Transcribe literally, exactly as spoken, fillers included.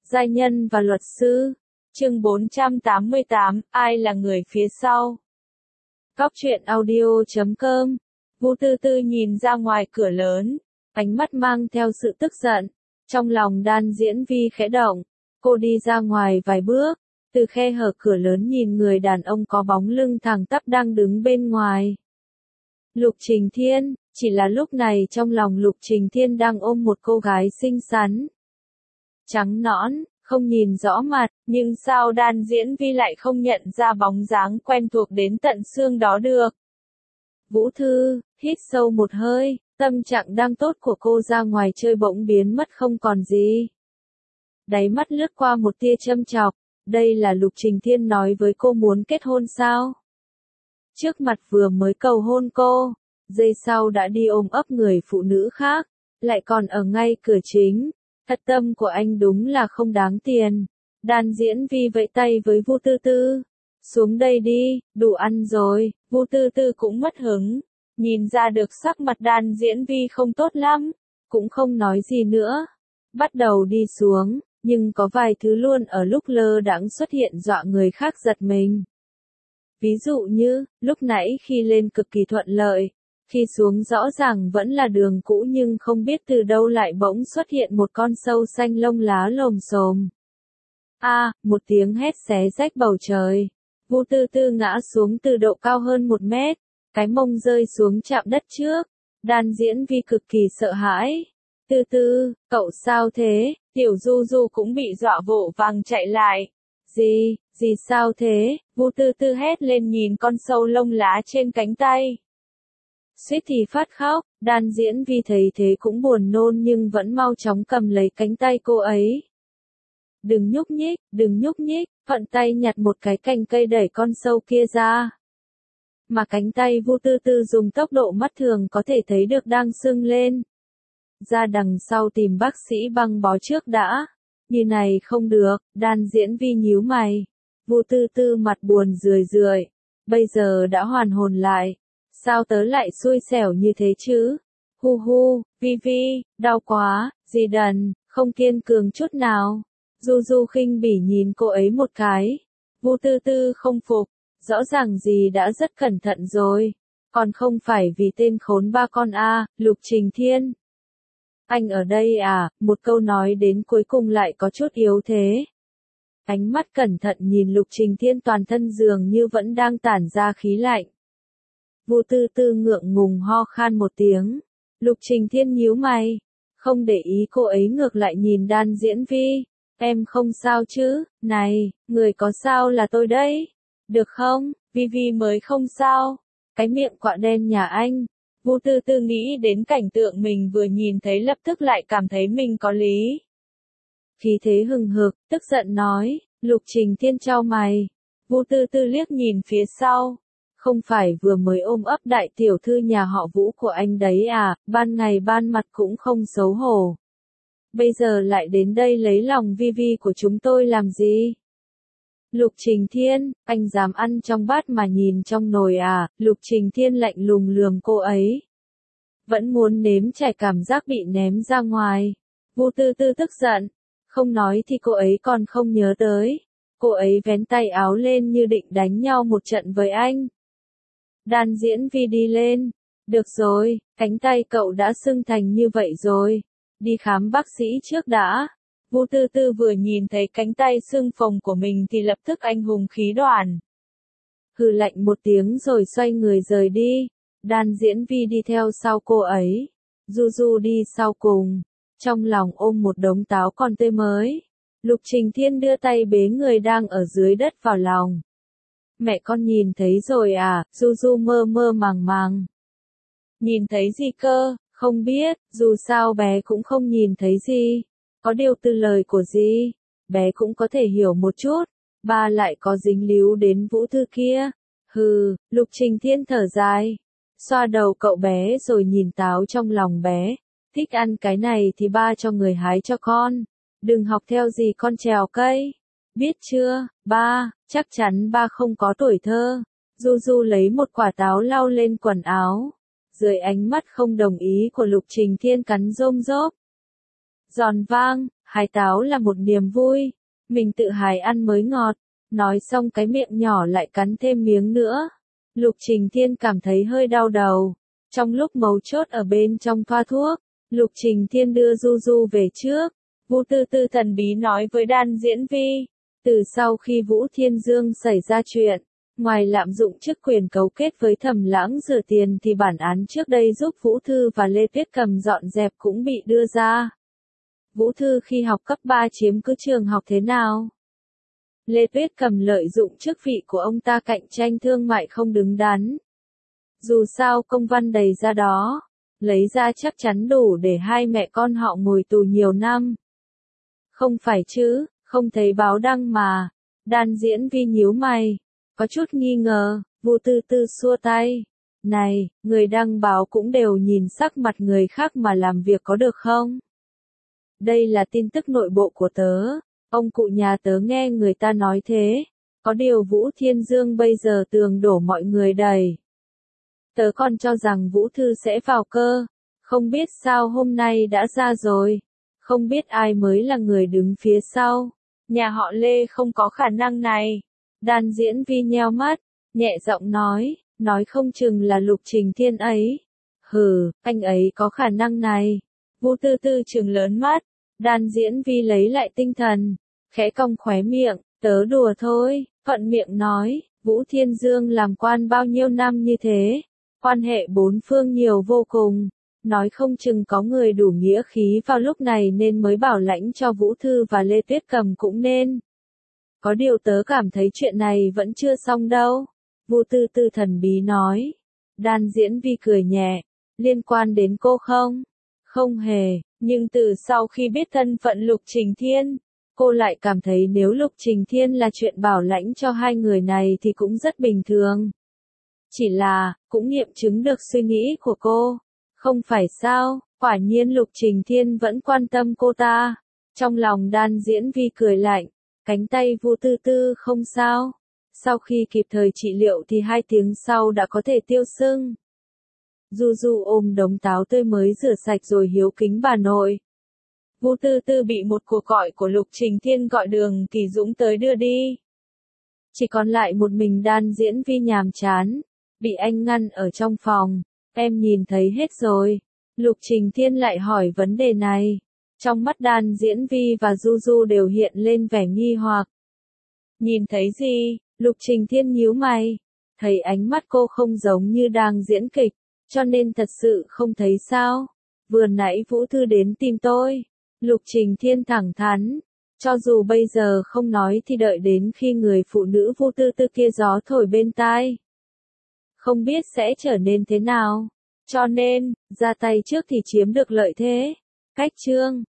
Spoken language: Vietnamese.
Giai nhân và luật sư. Chương bốn trăm tám mươi tám, ai là người phía sau? Cóc truyện audio chấm com. Vu Tư Tư nhìn ra ngoài cửa lớn, ánh mắt mang theo sự tức giận. Trong lòng Đan Diễn Vi khẽ động, cô đi ra ngoài vài bước, từ khe hở cửa lớn nhìn người đàn ông có bóng lưng thẳng tắp đang đứng bên ngoài. Lục Trình Thiên, chỉ là lúc này trong lòng Lục Trình Thiên đang ôm một cô gái xinh xắn. Trắng nõn, không nhìn rõ mặt, nhưng sao Đan Diễn Vi lại không nhận ra bóng dáng quen thuộc đến tận xương đó được. Vũ Thư, hít sâu một hơi, tâm trạng đang tốt của cô ra ngoài chơi bỗng biến mất không còn gì. Đáy mắt lướt qua một tia châm chọc, đây là Lục Trình Thiên nói với cô muốn kết hôn sao? Trước mặt vừa mới cầu hôn cô, giây sau đã đi ôm ấp người phụ nữ khác, lại còn ở ngay cửa chính. Thật tâm của anh đúng là không đáng tiền. Đan Diễn Vi vẫy tay với Vu Tư Tư. Xuống đây đi, đủ ăn rồi. Vu Tư Tư cũng mất hứng. Nhìn ra được sắc mặt Đan Diễn Vi không tốt lắm. Cũng không nói gì nữa. Bắt đầu đi xuống, nhưng có vài thứ luôn ở lúc lơ đãng xuất hiện dọa người khác giật mình. Ví dụ như, lúc nãy khi lên cực kỳ thuận lợi. Khi xuống rõ ràng vẫn là đường cũ nhưng không biết từ đâu lại bỗng xuất hiện một con sâu xanh lông lá lồm xồm. A, à, một tiếng hét xé rách bầu trời. Vu Tư Tư ngã xuống từ độ cao hơn một mét, cái mông rơi xuống chạm đất trước. Đan Diễn Vi cực kỳ sợ hãi. Tư Tư, cậu sao thế? Tiểu Du Du cũng bị dọa vội vàng chạy lại. Gì, gì sao thế? Vu Tư Tư hét lên nhìn con sâu lông lá trên cánh tay. Suýt thì phát khóc, Đan Diễn Vi thấy thế cũng buồn nôn nhưng vẫn mau chóng cầm lấy cánh tay cô ấy. Đừng nhúc nhích, đừng nhúc nhích, thuận tay nhặt một cái cành cây đẩy con sâu kia ra. Mà cánh tay Vu Tư Tư dùng tốc độ mắt thường có thể thấy được đang sưng lên. Ra đằng sau tìm bác sĩ băng bó trước đã. Như này không được, Đan Diễn Vi nhíu mày. Vu Tư Tư mặt buồn rười rượi. Bây giờ đã hoàn hồn lại. Sao tớ lại xui xẻo như thế chứ? Hu hu, Vi Vi, đau quá, dì đần, không kiên cường chút nào. Du Du khinh bỉ nhìn cô ấy một cái. Vu Tư Tư không phục, rõ ràng dì đã rất cẩn thận rồi. Còn không phải vì tên khốn ba con a, Lục Trình Thiên. Anh ở đây à, một câu nói đến cuối cùng lại có chút yếu thế. Ánh mắt cẩn thận nhìn Lục Trình Thiên toàn thân dường như vẫn đang tản ra khí lạnh. Vu Tư Tư ngượng ngùng ho khan một tiếng. Lục Trình Thiên nhíu mày, không để ý cô ấy ngược lại nhìn Đan Diễn Vi. Em không sao chứ? Này, người có sao là tôi đấy. Được không? Vi Vi mới không sao. Cái miệng quạ đen nhà anh. Vu Tư Tư nghĩ đến cảnh tượng mình vừa nhìn thấy lập tức lại cảm thấy mình có lý. Khí thế hừng hực, tức giận nói. Lục Trình Thiên chau mày. Vu Tư Tư liếc nhìn phía sau. Không phải vừa mới ôm ấp đại tiểu thư nhà họ Vũ của anh đấy à, ban ngày ban mặt cũng không xấu hổ. Bây giờ lại đến đây lấy lòng Vi Vi của chúng tôi làm gì? Lục Trình Thiên, anh dám ăn trong bát mà nhìn trong nồi à? Lục Trình Thiên lạnh lùng lườm cô ấy. Vẫn muốn nếm trải cảm giác bị ném ra ngoài. Vu Tư Tư tức giận. Không nói thì cô ấy còn không nhớ tới. Cô ấy vén tay áo lên như định đánh nhau một trận với anh. Đan Diễn Vi đi lên. Được rồi, cánh tay cậu đã sưng thành như vậy rồi. Đi khám bác sĩ trước đã. Vu Tư Tư vừa nhìn thấy cánh tay sưng phồng của mình thì lập tức anh hùng khí đoàn. Hừ lạnh một tiếng rồi xoay người rời đi. Đan Diễn Vi đi theo sau cô ấy. Du Du đi sau cùng. Trong lòng ôm một đống táo còn tươi mới. Lục Trình Thiên đưa tay bế người đang ở dưới đất vào lòng. Mẹ con nhìn thấy rồi à? Du Du mơ mơ màng màng. Nhìn thấy gì cơ? Không biết, dù sao bé cũng không nhìn thấy gì. Có điều từ lời của dì, bé cũng có thể hiểu một chút. Ba lại có dính líu đến Vũ Thư kia. Hừ, Lục Trình Thiên thở dài. Xoa đầu cậu bé rồi nhìn táo trong lòng bé. Thích ăn cái này thì ba cho người hái cho con. Đừng học theo gì con trèo cây. Biết chưa, ba, chắc chắn ba không có tuổi thơ. Du Du lấy một quả táo lau lên quần áo. Dưới ánh mắt không đồng ý của Lục Trình Thiên cắn rôm rốp. Giòn vang, Hái táo là một niềm vui, mình tự hái ăn mới ngọt, nói xong cái miệng nhỏ lại cắn thêm miếng nữa. Lục Trình Thiên cảm thấy hơi đau đầu. Trong lúc mấu chốt ở bên trong thoa thuốc, Lục Trình Thiên đưa Du Du về trước. Vu Tư Tư thần bí nói với Đan Diễn Vi, từ sau khi Vũ Thiên Dương xảy ra chuyện, ngoài lạm dụng chức quyền cấu kết với Thẩm Lãng rửa tiền thì bản án trước đây giúp Vũ Thư và Lê Tuyết Cầm dọn dẹp cũng bị đưa ra. Vũ Thư khi học cấp ba chiếm cứ trường học thế nào? Lê Tuyết Cầm lợi dụng chức vị của ông ta cạnh tranh thương mại không đứng đắn. Dù sao công văn đầy ra đó, lấy ra chắc chắn đủ để hai mẹ con họ ngồi tù nhiều năm. Không phải chứ, không thấy báo đăng mà. Đan Diễn Vi nhíu mày, có chút nghi ngờ. Vu Tư Tư xua tay. Này, người đăng báo cũng đều nhìn sắc mặt người khác mà làm việc có được không? Đây là tin tức nội bộ của tớ. Ông cụ nhà tớ nghe người ta nói thế. Có điều Vũ Thiên Dương bây giờ tường đổ mọi người đầy. Tớ còn cho rằng Vũ Thư sẽ vào cơ. Không biết sao hôm nay đã ra rồi. Không biết ai mới là người đứng phía sau. Nhà họ Lê không có khả năng này. Đan Diễn Vi nheo mắt, nhẹ giọng nói, nói không chừng là Lục Trình Thiên ấy. Hừ, anh ấy có khả năng này. Vu Tư Tư trừng lớn mắt. Đan Diễn Vi lấy lại tinh thần, khẽ cong khóe miệng, tớ đùa thôi, thuận miệng nói, Vũ Thiên Dương làm quan bao nhiêu năm như thế, quan hệ bốn phương nhiều vô cùng, nói không chừng có người đủ nghĩa khí vào lúc này nên mới bảo lãnh cho Vũ Thư và Lê Tuyết Cầm cũng nên. Có điều tớ cảm thấy chuyện này vẫn chưa xong đâu, Vu Tư Tư thần bí nói. Đan Diễn Vi cười nhẹ, liên quan đến cô không? Không hề, nhưng từ sau khi biết thân phận Lục Trình Thiên, cô lại cảm thấy nếu Lục Trình Thiên là chuyện bảo lãnh cho hai người này thì cũng rất bình thường. Chỉ là, cũng nghiệm chứng được suy nghĩ của cô. Không phải sao, quả nhiên Lục Trình Thiên vẫn quan tâm cô ta. Trong lòng Đan Diễn Vi cười lạnh, cánh tay Vu Tư Tư không sao. Sau khi kịp thời trị liệu thì hai tiếng sau đã có thể tiêu sưng. Du Du ôm đống táo tươi mới rửa sạch rồi hiếu kính bà nội. Vu Tư Tư bị một cuộc gọi của Lục Trình Thiên gọi Đường Kỳ Dũng tới đưa đi. Chỉ còn lại một mình Đan Diễn Vi nhàm chán, bị anh ngăn ở trong phòng. Em nhìn thấy hết rồi. Lục Trình Thiên lại hỏi vấn đề này. Trong mắt Đan Diễn Vi và Du Du đều hiện lên vẻ nghi hoặc. Nhìn thấy gì? Lục Trình Thiên nhíu mày. Thấy ánh mắt cô không giống như đang diễn kịch, cho nên thật sự không thấy sao. Vừa nãy Vũ Thư đến tìm tôi. Lục Trình Thiên thẳng thắn. Cho dù bây giờ không nói thì đợi đến khi người phụ nữ Vu Tư Tư kia gió thổi bên tai, không biết sẽ trở nên thế nào. Cho nên, ra tay trước thì chiếm được lợi thế. Cách chương